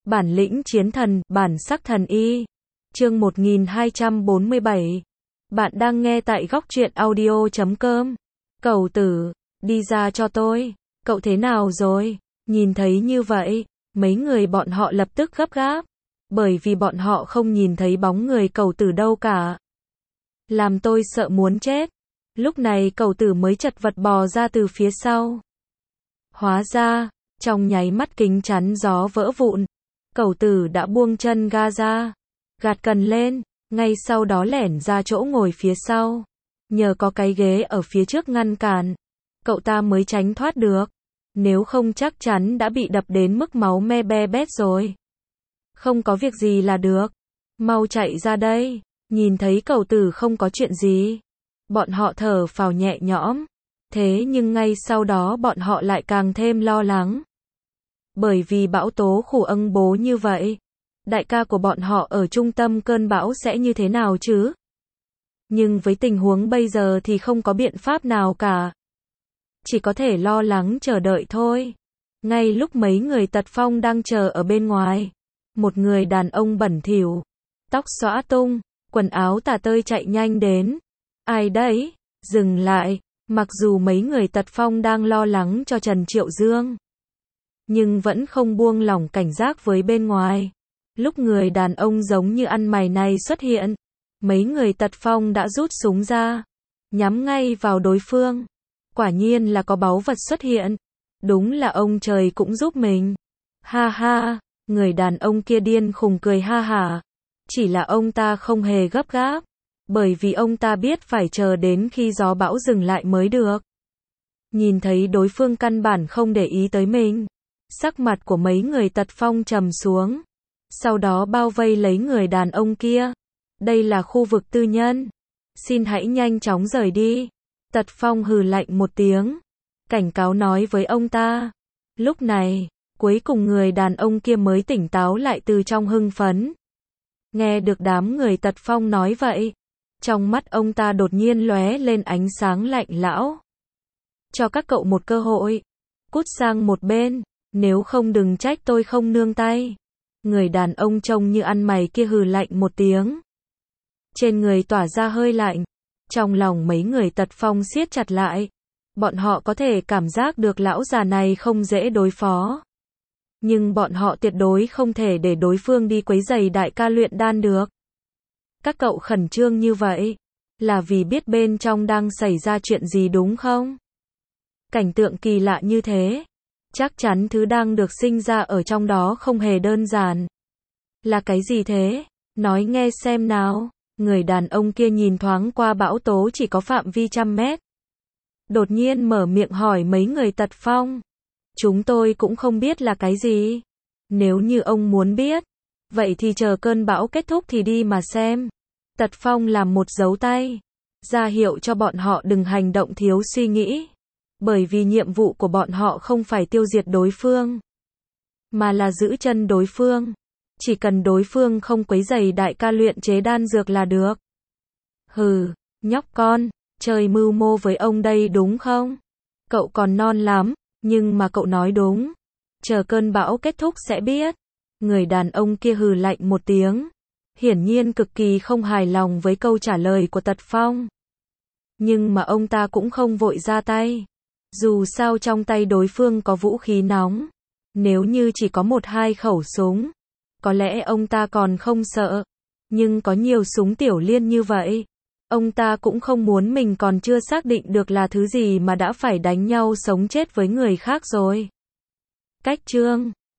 Bản lĩnh chiến thần, bản sắc thần y. Chương 1247. Bạn đang nghe tại góc truyện audio.com. Cẩu tử, đi ra cho tôi. Cậu thế nào rồi? Nhìn thấy như vậy, mấy người bọn họ lập tức gấp gáp. Bởi vì bọn họ không nhìn thấy bóng người cẩu tử đâu cả. Làm tôi sợ muốn chết. Lúc này cẩu tử mới chật vật bò ra từ phía sau. Hóa ra, trong nháy mắt kính chắn gió vỡ vụn. Cẩu tử đã buông chân ga ra, gạt cần lên, ngay sau đó lẻn ra chỗ ngồi phía sau. Nhờ có cái ghế ở phía trước ngăn cản, cậu ta mới tránh thoát được. Nếu không chắc chắn đã bị đập đến mức máu me be bét rồi. Không có việc gì là được. Mau chạy ra đây. Nhìn thấy cẩu tử không có chuyện gì, bọn họ thở phào nhẹ nhõm. Thế nhưng ngay sau đó bọn họ lại càng thêm lo lắng. Bởi vì bão tố khủng âng bố như vậy, đại ca của bọn họ ở trung tâm cơn bão sẽ như thế nào chứ? Nhưng với tình huống bây giờ thì không có biện pháp nào cả. Chỉ có thể lo lắng chờ đợi thôi. Ngay lúc mấy người Tật Phong đang chờ ở bên ngoài, một người đàn ông bẩn thỉu, tóc xõa tung, quần áo tả tơi chạy nhanh đến. Ai đấy? Dừng lại. Mặc dù mấy người Tật Phong đang lo lắng cho Trần Triệu Dương, nhưng vẫn không buông lỏng cảnh giác với bên ngoài. Lúc người đàn ông giống như ăn mày này xuất hiện, mấy người Tật Phong đã rút súng ra, nhắm ngay vào đối phương. Quả nhiên là có báu vật xuất hiện. Đúng là ông trời cũng giúp mình. Ha ha, người đàn ông kia điên khùng cười ha hả. Chỉ là ông ta không hề gấp gáp, bởi vì ông ta biết phải chờ đến khi gió bão dừng lại mới được. Nhìn thấy đối phương căn bản không để ý tới mình, sắc mặt của mấy người Tật Phong trầm xuống. Sau đó bao vây lấy người đàn ông kia. Đây là khu vực tư nhân. Xin hãy nhanh chóng rời đi. Tật Phong hừ lạnh một tiếng, cảnh cáo nói với ông ta. Lúc này, cuối cùng người đàn ông kia mới tỉnh táo lại từ trong hưng phấn. Nghe được đám người Tật Phong nói vậy, trong mắt ông ta đột nhiên lóe lên ánh sáng lạnh lẽo. Cho các cậu một cơ hội. Cút sang một bên, nếu không đừng trách tôi không nương tay. Người đàn ông trông như ăn mày kia hừ lạnh một tiếng. Trên người tỏa ra hơi lạnh. Trong lòng mấy người Tật Phong siết chặt lại. Bọn họ có thể cảm giác được lão già này không dễ đối phó. Nhưng bọn họ tuyệt đối không thể để đối phương đi quấy rầy đại ca luyện đan được. Các cậu khẩn trương như vậy, là vì biết bên trong đang xảy ra chuyện gì đúng không? Cảnh tượng kỳ lạ như thế, chắc chắn thứ đang được sinh ra ở trong đó không hề đơn giản. Là cái gì thế? Nói nghe xem nào. Người đàn ông kia nhìn thoáng qua bão tố chỉ có phạm vi 100 mét. Đột nhiên mở miệng hỏi mấy người Tật Phong. Chúng tôi cũng không biết là cái gì. Nếu như ông muốn biết, vậy thì chờ cơn bão kết thúc thì đi mà xem. Tật Phong làm một dấu tay, ra hiệu cho bọn họ đừng hành động thiếu suy nghĩ. Bởi vì nhiệm vụ của bọn họ không phải tiêu diệt đối phương, mà là giữ chân đối phương. Chỉ cần đối phương không quấy rầy đại ca luyện chế đan dược là được. Hừ, nhóc con, chơi mưu mô với ông đây đúng không? Cậu còn non lắm, nhưng mà cậu nói đúng. Chờ cơn bão kết thúc sẽ biết. Người đàn ông kia hừ lạnh một tiếng, hiển nhiên cực kỳ không hài lòng với câu trả lời của Tật Phong. Nhưng mà ông ta cũng không vội ra tay. Dù sao trong tay đối phương có vũ khí nóng. Nếu như chỉ có 1-2 khẩu súng, có lẽ ông ta còn không sợ. Nhưng có nhiều súng tiểu liên như vậy, ông ta cũng không muốn mình còn chưa xác định được là thứ gì mà đã phải đánh nhau sống chết với người khác rồi. Cách chương